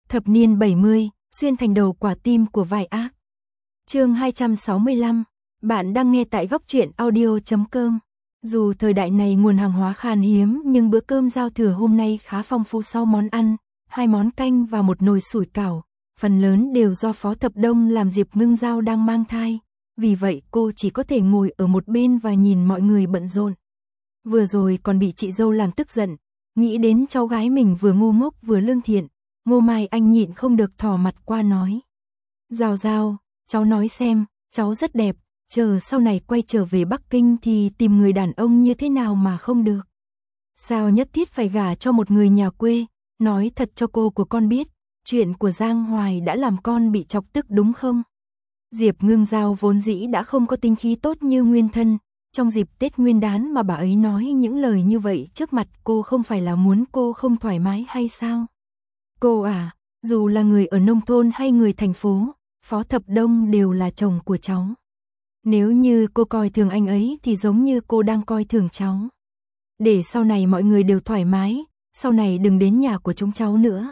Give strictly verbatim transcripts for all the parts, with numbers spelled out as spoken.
Thập niên bảy mươi, xuyên thành đầu quả tim của vai ác. Chương hai trăm sáu mươi lăm, bạn đang nghe tại góc truyện audio chấm com. Dù thời đại này nguồn hàng hóa khan hiếm nhưng bữa cơm giao thừa hôm nay khá phong phú sau món ăn, hai món canh và một nồi sủi cảo, phần lớn đều do Phó Thập Đông làm. Diệp Ngưng Giao đang mang thai, vì vậy cô chỉ có thể ngồi ở một bên và nhìn mọi người bận rộn. Vừa rồi còn bị chị dâu làm tức giận, nghĩ đến cháu gái mình vừa ngu ngốc vừa lương thiện, Ngô Mai Anh nhịn không được thò mặt qua nói. Giao Giao, cháu nói xem, cháu rất đẹp, chờ sau này quay trở về Bắc Kinh thì tìm người đàn ông như thế nào mà không được. Sao nhất thiết phải gả cho một người nhà quê, nói thật cho cô của con biết, chuyện của Giang Hoài đã làm con bị chọc tức đúng không? Diệp Ngưng Giao vốn dĩ đã không có tính khí tốt như nguyên thân, trong dịp Tết Nguyên Đán mà bà ấy nói những lời như vậy trước mặt cô không phải là muốn cô không thoải mái hay sao? Cô à, dù là người ở nông thôn hay người thành phố, Phó Thập Đông đều là chồng của cháu. Nếu như cô coi thường anh ấy thì giống như cô đang coi thường cháu. Để sau này mọi người đều thoải mái, sau này đừng đến nhà của chúng cháu nữa.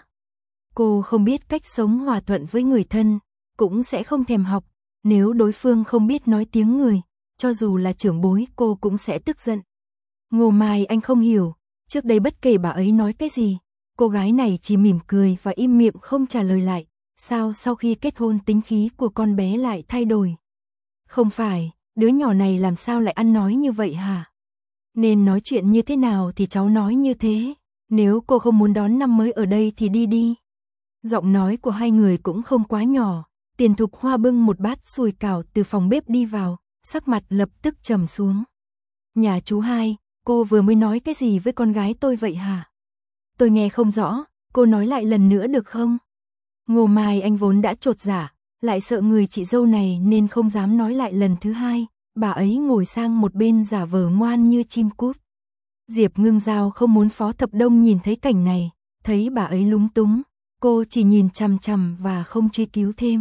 Cô không biết cách sống hòa thuận với người thân, cũng sẽ không thèm học, nếu đối phương không biết nói tiếng người, cho dù là trưởng bối cô cũng sẽ tức giận. Ngô Mai Anh không hiểu, trước đây bất kể bà ấy nói cái gì, cô gái này chỉ mỉm cười và im miệng không trả lời lại, sao sau khi kết hôn tính khí của con bé lại thay đổi? Không phải, đứa nhỏ này làm sao lại ăn nói như vậy hả? Nên nói chuyện như thế nào thì cháu nói như thế, nếu cô không muốn đón năm mới ở đây thì đi đi. Giọng nói của hai người cũng không quá nhỏ, Tiền Thục Hoa bưng một bát sùi cảo từ phòng bếp đi vào, sắc mặt lập tức trầm xuống. Nhà chú hai, cô vừa mới nói cái gì với con gái tôi vậy hả? Tôi nghe không rõ, cô nói lại lần nữa được không? Ngô Mai Anh vốn đã chột dạ, lại sợ người chị dâu này nên không dám nói lại lần thứ hai, bà ấy ngồi sang một bên giả vờ ngoan như chim cút. Diệp Ngưng Giao không muốn Phó Thập Đông nhìn thấy cảnh này, thấy bà ấy lúng túng, cô chỉ nhìn chằm chằm và không truy cứu thêm.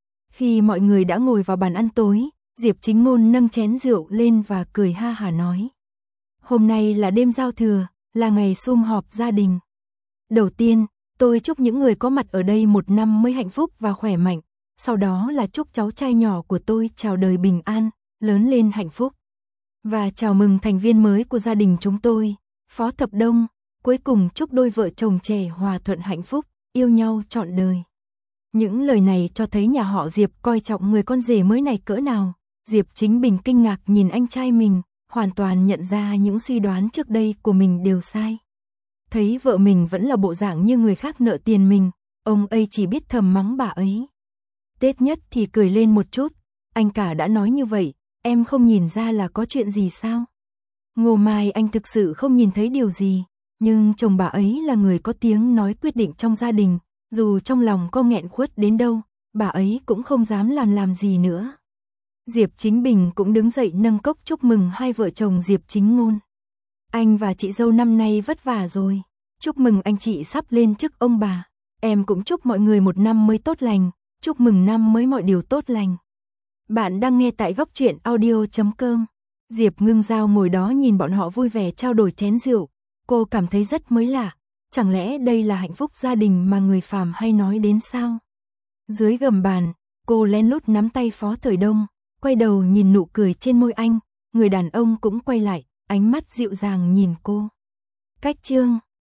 Khi mọi người đã ngồi vào bàn ăn tối, Diệp Chính Ngôn nâng chén rượu lên và cười ha hả nói. Hôm nay là đêm giao thừa, là ngày sum họp gia đình. Đầu tiên, tôi chúc những người có mặt ở đây một năm mới hạnh phúc và khỏe mạnh, sau đó là chúc cháu trai nhỏ của tôi chào đời bình an, lớn lên hạnh phúc. Và chào mừng thành viên mới của gia đình chúng tôi, Phó Thập Đông, cuối cùng chúc đôi vợ chồng trẻ hòa thuận hạnh phúc, yêu nhau trọn đời. Những lời này cho thấy nhà họ Diệp coi trọng người con rể mới này cỡ nào. Diệp Chính Bình kinh ngạc nhìn anh trai mình, hoàn toàn nhận ra những suy đoán trước đây của mình đều sai. Thấy vợ mình vẫn là bộ dạng như người khác nợ tiền mình, ông ấy chỉ biết thầm mắng bà ấy. Tết nhất thì cười lên một chút, anh cả đã nói như vậy, em không nhìn ra là có chuyện gì sao? Ngô Mai Anh thực sự không nhìn thấy điều gì, nhưng chồng bà ấy là người có tiếng nói quyết định trong gia đình, dù trong lòng có nghẹn khuất đến đâu, bà ấy cũng không dám làm làm gì nữa. Diệp Chính Bình cũng đứng dậy nâng cốc chúc mừng hai vợ chồng Diệp Chính Ngôn. Anh và chị dâu năm nay vất vả rồi, chúc mừng anh chị sắp lên chức ông bà, em cũng chúc mọi người một năm mới tốt lành, chúc mừng năm mới mọi điều tốt lành. Bạn đang nghe tại góc truyện audio chấm com. Diệp Ngưng Giao ngồi đó nhìn bọn họ vui vẻ trao đổi chén rượu, cô cảm thấy rất mới lạ, chẳng lẽ đây là hạnh phúc gia đình mà người phàm hay nói đến sao? Dưới gầm bàn, cô lén lút nắm tay Phó Thời Đông, quay đầu nhìn nụ cười trên môi anh, người đàn ông cũng quay lại, ánh mắt dịu dàng nhìn cô. Cách chương